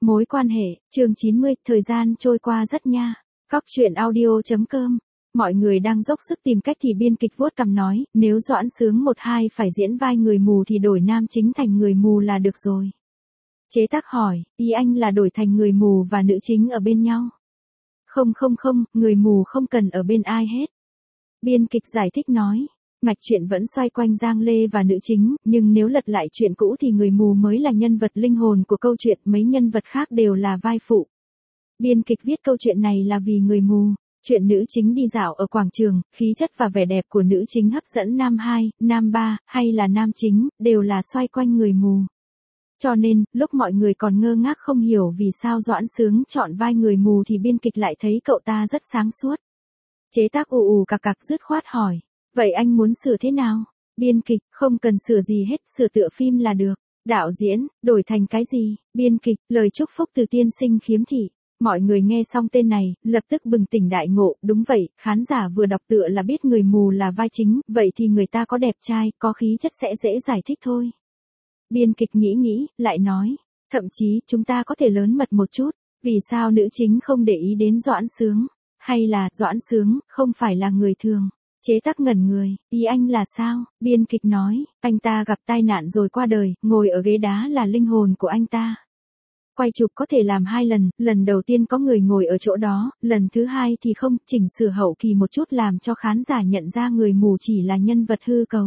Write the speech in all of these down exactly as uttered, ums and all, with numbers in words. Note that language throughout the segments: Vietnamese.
Mối quan hệ, chương chín mươi, thời gian trôi qua rất nha. Góc truyện audio chấm com. Mọi người đang dốc sức tìm cách thì biên kịch vuốt cằm nói, nếu Doãn Sướng một hai phải diễn vai người mù thì đổi nam chính thành người mù là được rồi. Chế tác hỏi, ý anh là đổi thành người mù và nữ chính ở bên nhau. Không không không, người mù không cần ở bên ai hết. Biên kịch giải thích nói. Mạch truyện vẫn xoay quanh Giang Lê và nữ chính, nhưng nếu lật lại chuyện cũ thì người mù mới là nhân vật linh hồn của câu chuyện, mấy nhân vật khác đều là vai phụ. Biên kịch viết câu chuyện này là vì người mù. Chuyện nữ chính đi dạo ở quảng trường, khí chất và vẻ đẹp của nữ chính hấp dẫn nam hai, nam ba, hay là nam chính, đều là xoay quanh người mù. Cho nên, lúc mọi người còn ngơ ngác không hiểu vì sao Doãn Sướng chọn vai người mù thì biên kịch lại thấy cậu ta rất sáng suốt. Chế tác ù ù cặc cặc dứt khoát hỏi. Vậy anh muốn sửa thế nào? Biên kịch, không cần sửa gì hết, sửa tựa phim là được. Đạo diễn, đổi thành cái gì? Biên kịch, lời chúc phúc từ tiên sinh khiếm thị. Mọi người nghe xong tên này, lập tức bừng tỉnh đại ngộ, đúng vậy, khán giả vừa đọc tựa là biết người mù là vai chính, vậy thì người ta có đẹp trai, có khí chất sẽ dễ giải thích thôi. Biên kịch nghĩ nghĩ, lại nói, thậm chí chúng ta có thể lớn mật một chút, vì sao nữ chính không để ý đến Doãn Sướng? Hay là Doãn Sướng không phải là người thường? Chế tác ngẩn người, ý anh là sao? Biên kịch nói, anh ta gặp tai nạn rồi qua đời, ngồi ở ghế đá là linh hồn của anh ta. Quay chụp có thể làm hai lần, lần đầu tiên có người ngồi ở chỗ đó, lần thứ hai thì không, chỉnh sửa hậu kỳ một chút làm cho khán giả nhận ra người mù chỉ là nhân vật hư cấu.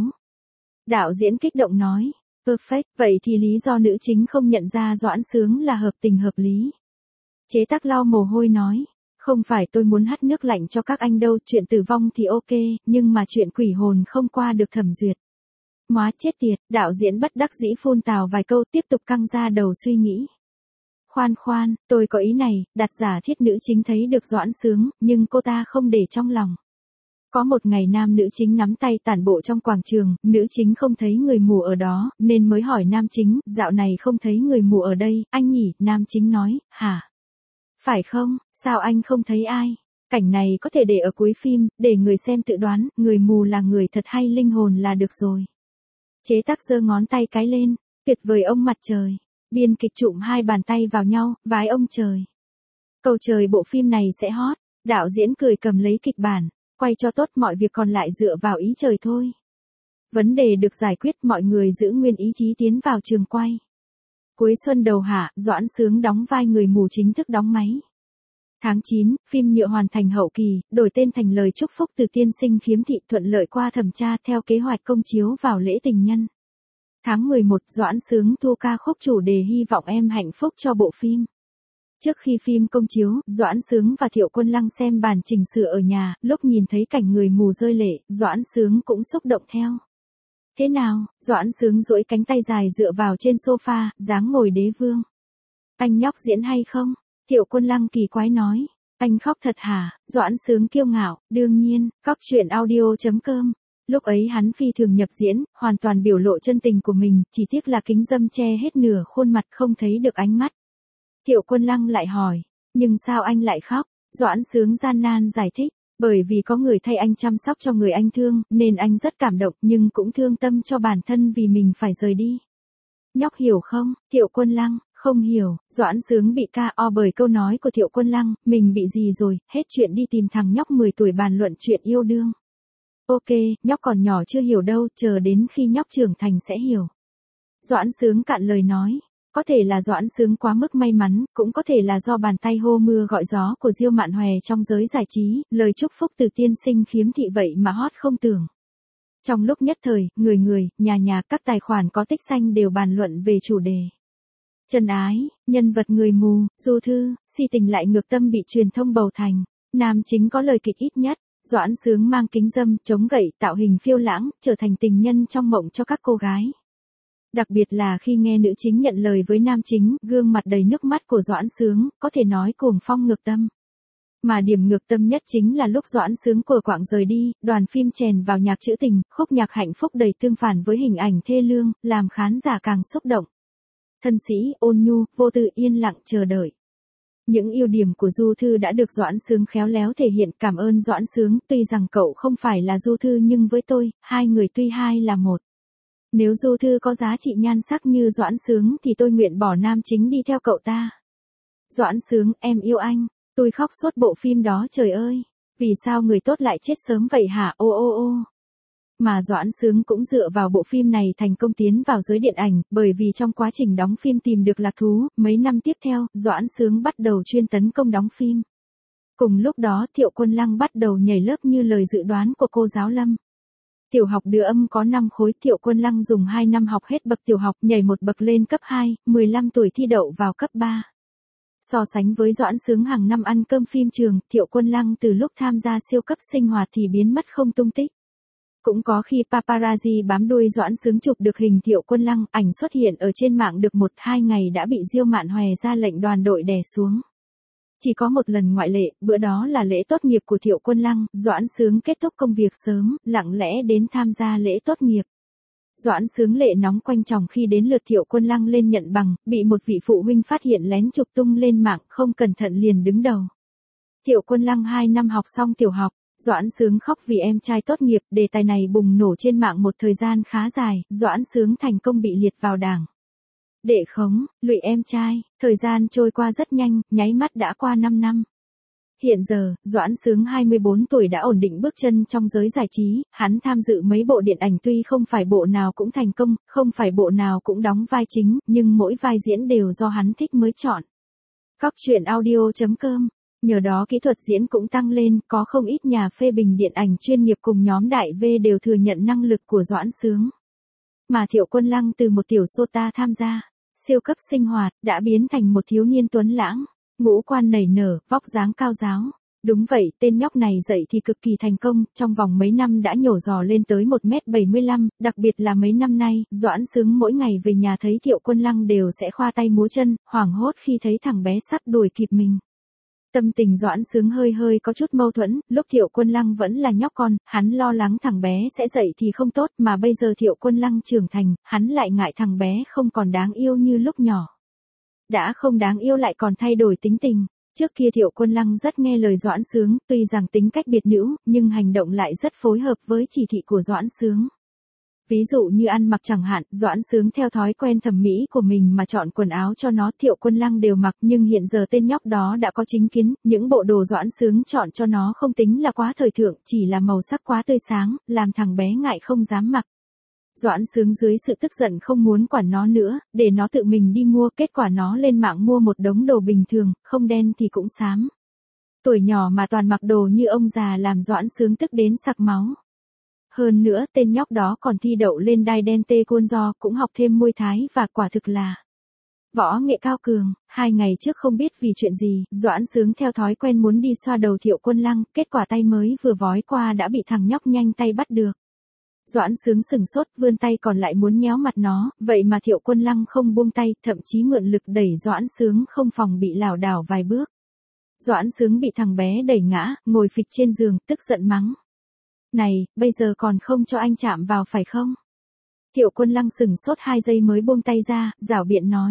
Đạo diễn kích động nói, perfect, vậy thì lý do nữ chính không nhận ra Doãn Sướng là hợp tình hợp lý. Chế tác lau mồ hôi nói. Không phải tôi muốn hắt nước lạnh cho các anh đâu, chuyện tử vong thì ok, nhưng mà chuyện quỷ hồn không qua được thẩm duyệt. Móa chết tiệt, đạo diễn bất đắc dĩ phun tào vài câu tiếp tục căng ra đầu suy nghĩ. Khoan khoan, tôi có ý này, đặt giả thiết nữ chính thấy được Doãn Sướng, nhưng cô ta không để trong lòng. Có một ngày nam nữ chính nắm tay tản bộ trong quảng trường, nữ chính không thấy người mù ở đó, nên mới hỏi nam chính, dạo này không thấy người mù ở đây, anh nhỉ, nam chính nói, hả? Phải không, sao anh không thấy ai? Cảnh này có thể để ở cuối phim, để người xem tự đoán, người mù là người thật hay linh hồn là được rồi. Chế tác giơ ngón tay cái lên, tuyệt vời ông mặt trời. Biên kịch trụm hai bàn tay vào nhau, vái ông trời. Cầu trời bộ phim này sẽ hot. Đạo diễn cười cầm lấy kịch bản, quay cho tốt mọi việc còn lại dựa vào ý trời thôi. Vấn đề được giải quyết, mọi người giữ nguyên ý chí tiến vào trường quay. Cuối xuân đầu hạ, Doãn Sướng đóng vai người mù chính thức đóng máy. Tháng chín, phim nhựa hoàn thành hậu kỳ, đổi tên thành lời chúc phúc từ tiên sinh khiếm thị, thuận lợi qua thẩm tra theo kế hoạch công chiếu vào lễ tình nhân. Tháng mười một, Doãn Sướng thu ca khúc chủ đề hy vọng em hạnh phúc cho bộ phim. Trước khi phim công chiếu, Doãn Sướng và Thiệu Quân Lăng xem bản chỉnh sửa ở nhà, lúc nhìn thấy cảnh người mù rơi lệ, Doãn Sướng cũng xúc động theo. Thế nào? Doãn Sướng duỗi cánh tay dài dựa vào trên sofa, dáng ngồi đế vương. Anh nhóc diễn hay không? Thiệu Quân Lăng kỳ quái nói. Anh khóc thật hả? Doãn Sướng kiêu ngạo, đương nhiên, góc truyện audio chấm com. Lúc ấy hắn phi thường nhập diễn, hoàn toàn biểu lộ chân tình của mình, chỉ tiếc là kính râm che hết nửa khuôn mặt không thấy được ánh mắt. Thiệu Quân Lăng lại hỏi, nhưng sao anh lại khóc? Doãn Sướng gian nan giải thích. Bởi vì có người thay anh chăm sóc cho người anh thương, nên anh rất cảm động, nhưng cũng thương tâm cho bản thân vì mình phải rời đi. Nhóc hiểu không? Thiệu Quân Lăng, không hiểu. Doãn Sướng bị ca o bởi câu nói của Thiệu Quân Lăng, mình bị gì rồi, hết chuyện đi tìm thằng nhóc mười tuổi bàn luận chuyện yêu đương. Ok, nhóc còn nhỏ chưa hiểu đâu, chờ đến khi nhóc trưởng thành sẽ hiểu. Doãn Sướng cạn lời nói. Có thể là Doãn Sướng quá mức may mắn, cũng có thể là do bàn tay hô mưa gọi gió của Diêu Mạn Hòe trong giới giải trí, lời chúc phúc từ tiên sinh khiếm thị vậy mà hot không tưởng. Trong lúc nhất thời, người người, nhà nhà, các tài khoản có tích xanh đều bàn luận về chủ đề. Chân ái, nhân vật người mù, du thư, si tình lại ngược tâm bị truyền thông bầu thành. Nam chính có lời kịch ít nhất, Doãn Sướng mang kính râm, chống gậy, tạo hình phiêu lãng, trở thành tình nhân trong mộng cho các cô gái. Đặc biệt là khi nghe nữ chính nhận lời với nam chính, gương mặt đầy nước mắt của Doãn Sướng, có thể nói cuồng phong ngược tâm. Mà điểm ngược tâm nhất chính là lúc Doãn Sướng của quạng rời đi, đoàn phim chèn vào nhạc trữ tình, khúc nhạc hạnh phúc đầy tương phản với hình ảnh thê lương, làm khán giả càng xúc động. Thân sĩ, ôn nhu, vô tư yên lặng chờ đợi. Những ưu điểm của Du Thư đã được Doãn Sướng khéo léo thể hiện, cảm ơn Doãn Sướng, tuy rằng cậu không phải là Du Thư nhưng với tôi, hai người tuy hai là một. Nếu Du Thư có giá trị nhan sắc như Doãn Sướng thì tôi nguyện bỏ nam chính đi theo cậu ta. Doãn Sướng, em yêu anh. Tôi khóc suốt bộ phim đó trời ơi. Vì sao người tốt lại chết sớm vậy hả? Ô ô ô. Mà Doãn Sướng cũng dựa vào bộ phim này thành công tiến vào giới điện ảnh, bởi vì trong quá trình đóng phim tìm được lạc thú, mấy năm tiếp theo, Doãn Sướng bắt đầu chuyên tấn công đóng phim. Cùng lúc đó Thiệu Quân Lăng bắt đầu nhảy lớp như lời dự đoán của cô giáo Lâm. Tiểu học đưa âm có năm khối, Thiệu Quân Lăng dùng hai năm học hết bậc tiểu học, nhảy một bậc lên cấp hai, mười lăm tuổi thi đậu vào cấp ba. So sánh với Doãn Sướng hàng năm ăn cơm phim trường, Thiệu Quân Lăng từ lúc tham gia siêu cấp sinh hoạt thì biến mất không tung tích. Cũng có khi paparazzi bám đuôi Doãn Sướng chụp được hình Thiệu Quân Lăng, ảnh xuất hiện ở trên mạng được một hai ngày đã bị Diêu Mạn Hòe ra lệnh đoàn đội đè xuống. Chỉ có một lần ngoại lệ, bữa đó là lễ tốt nghiệp của Thiệu Quân Lăng, Doãn Sướng kết thúc công việc sớm, lặng lẽ đến tham gia lễ tốt nghiệp. Doãn Sướng lệ nóng quanh chồng khi đến lượt Thiệu Quân Lăng lên nhận bằng, bị một vị phụ huynh phát hiện lén chụp tung lên mạng, không cẩn thận liền đứng đầu. Thiệu Quân Lăng hai năm học xong tiểu học, Doãn Sướng khóc vì em trai tốt nghiệp, đề tài này bùng nổ trên mạng một thời gian khá dài, Doãn Sướng thành công bị liệt vào đảng. Đệ khống, lụy em trai, thời gian trôi qua rất nhanh, nháy mắt đã qua năm năm. Hiện giờ, Doãn Sướng hai mươi bốn tuổi đã ổn định bước chân trong giới giải trí, hắn tham dự mấy bộ điện ảnh tuy không phải bộ nào cũng thành công, không phải bộ nào cũng đóng vai chính, nhưng mỗi vai diễn đều do hắn thích mới chọn. Cóc truyện audio chấm com. Nhờ đó kỹ thuật diễn cũng tăng lên, có không ít nhà phê bình điện ảnh chuyên nghiệp cùng nhóm đại V đều thừa nhận năng lực của Doãn Sướng. Mà Thiệu Quân Lăng từ một tiểu sota tham gia siêu cấp sinh hoạt, đã biến thành một thiếu niên tuấn lãng, ngũ quan nảy nở, vóc dáng cao ráo. Đúng vậy, tên nhóc này dậy thì cực kỳ thành công, trong vòng mấy năm đã nhổ giò lên tới một mét bảy mươi lăm, đặc biệt là mấy năm nay, Doãn Sướng mỗi ngày về nhà thấy Thiệu Quân Lăng đều sẽ khoa tay múa chân, hoảng hốt khi thấy thằng bé sắp đuổi kịp mình. Tâm tình Doãn Sướng hơi hơi có chút mâu thuẫn, lúc Thiệu Quân Lăng vẫn là nhóc con, hắn lo lắng thằng bé sẽ dậy thì không tốt, mà bây giờ Thiệu Quân Lăng trưởng thành, hắn lại ngại thằng bé không còn đáng yêu như lúc nhỏ. Đã không đáng yêu lại còn thay đổi tính tình. Trước kia Thiệu Quân Lăng rất nghe lời Doãn Sướng, tuy rằng tính cách biệt nữ, nhưng hành động lại rất phối hợp với chỉ thị của Doãn Sướng. Ví dụ như ăn mặc chẳng hạn, Doãn Sướng theo thói quen thẩm mỹ của mình mà chọn quần áo cho nó, Thiệu Quân Lăng đều mặc, nhưng hiện giờ tên nhóc đó đã có chính kiến, những bộ đồ Doãn Sướng chọn cho nó không tính là quá thời thượng, chỉ là màu sắc quá tươi sáng, làm thằng bé ngại không dám mặc. Doãn Sướng dưới sự tức giận không muốn quản nó nữa, để nó tự mình đi mua, kết quả nó lên mạng mua một đống đồ bình thường, không đen thì cũng xám. Tuổi nhỏ mà toàn mặc đồ như ông già làm Doãn Sướng tức đến sặc máu. Hơn nữa, tên nhóc đó còn thi đậu lên đai đen tê côn do, cũng học thêm môi thái và quả thực là võ nghệ cao cường. Hai ngày trước không biết vì chuyện gì, Doãn Sướng theo thói quen muốn đi xoa đầu Thiệu Quân Lăng, kết quả tay mới vừa vói qua đã bị thằng nhóc nhanh tay bắt được. Doãn Sướng sừng sốt, vươn tay còn lại muốn nhéo mặt nó, vậy mà Thiệu Quân Lăng không buông tay, thậm chí mượn lực đẩy Doãn Sướng không phòng bị lảo đảo vài bước. Doãn Sướng bị thằng bé đẩy ngã, ngồi phịch trên giường, tức giận mắng. Này, bây giờ còn không cho anh chạm vào phải không? Thiệu Quân Lăng sừng sốt hai giây mới buông tay ra, giảo biện nói.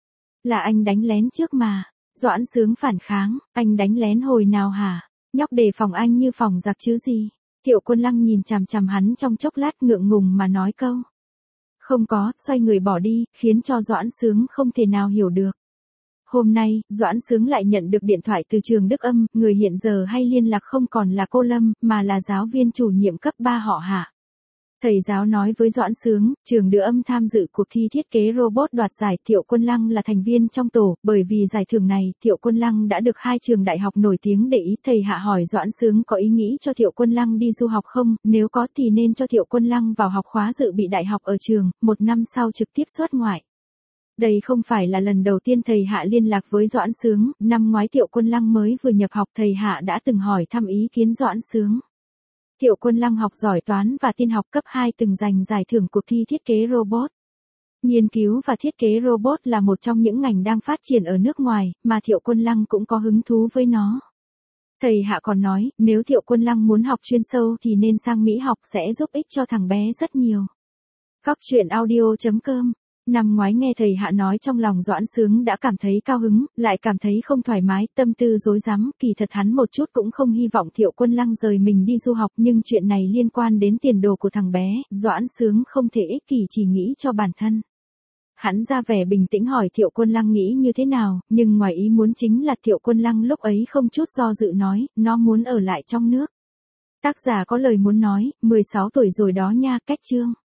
Là anh đánh lén trước mà. Doãn Sướng phản kháng, anh đánh lén hồi nào hả? Nhóc đề phòng anh như phòng giặc chứ gì? Thiệu Quân Lăng nhìn chằm chằm hắn trong chốc lát ngượng ngùng mà nói câu. Không có, xoay người bỏ đi, khiến cho Doãn Sướng không thể nào hiểu được. Hôm nay, Doãn Sướng lại nhận được điện thoại từ trường Đức Âm, người hiện giờ hay liên lạc không còn là cô Lâm, mà là giáo viên chủ nhiệm cấp ba họ Hạ. Thầy giáo nói với Doãn Sướng, trường Đức Âm tham dự cuộc thi thiết kế robot đoạt giải, Thiệu Quân Lăng là thành viên trong tổ, bởi vì giải thưởng này, Thiệu Quân Lăng đã được hai trường đại học nổi tiếng để ý. Thầy Hạ hỏi Doãn Sướng có ý nghĩ cho Thiệu Quân Lăng đi du học không, nếu có thì nên cho Thiệu Quân Lăng vào học khóa dự bị đại học ở trường, một năm sau trực tiếp xuất ngoại. Đây không phải là lần đầu tiên thầy Hạ liên lạc với Doãn Sướng, năm ngoái Thiệu Quân Lăng mới vừa nhập học thầy Hạ đã từng hỏi thăm ý kiến Doãn Sướng. Thiệu Quân Lăng học giỏi toán và tin học cấp hai từng giành giải thưởng cuộc thi thiết kế robot. Nghiên cứu và thiết kế robot là một trong những ngành đang phát triển ở nước ngoài, mà Thiệu Quân Lăng cũng có hứng thú với nó. Thầy Hạ còn nói, nếu Thiệu Quân Lăng muốn học chuyên sâu thì nên sang Mỹ học sẽ giúp ích cho thằng bé rất nhiều. Cóc truyện audio chấm com. Năm ngoái nghe thầy Hạ nói trong lòng Doãn Sướng đã cảm thấy cao hứng, lại cảm thấy không thoải mái, tâm tư rối rắm, kỳ thật hắn một chút cũng không hy vọng Thiệu Quân Lăng rời mình đi du học, nhưng chuyện này liên quan đến tiền đồ của thằng bé, Doãn Sướng không thể ích kỷ chỉ nghĩ cho bản thân. Hắn ra vẻ bình tĩnh hỏi Thiệu Quân Lăng nghĩ như thế nào, nhưng ngoài ý muốn chính là Thiệu Quân Lăng lúc ấy không chút do dự nói, nó muốn ở lại trong nước. Tác giả có lời muốn nói, mười sáu tuổi rồi đó nha, cách chương.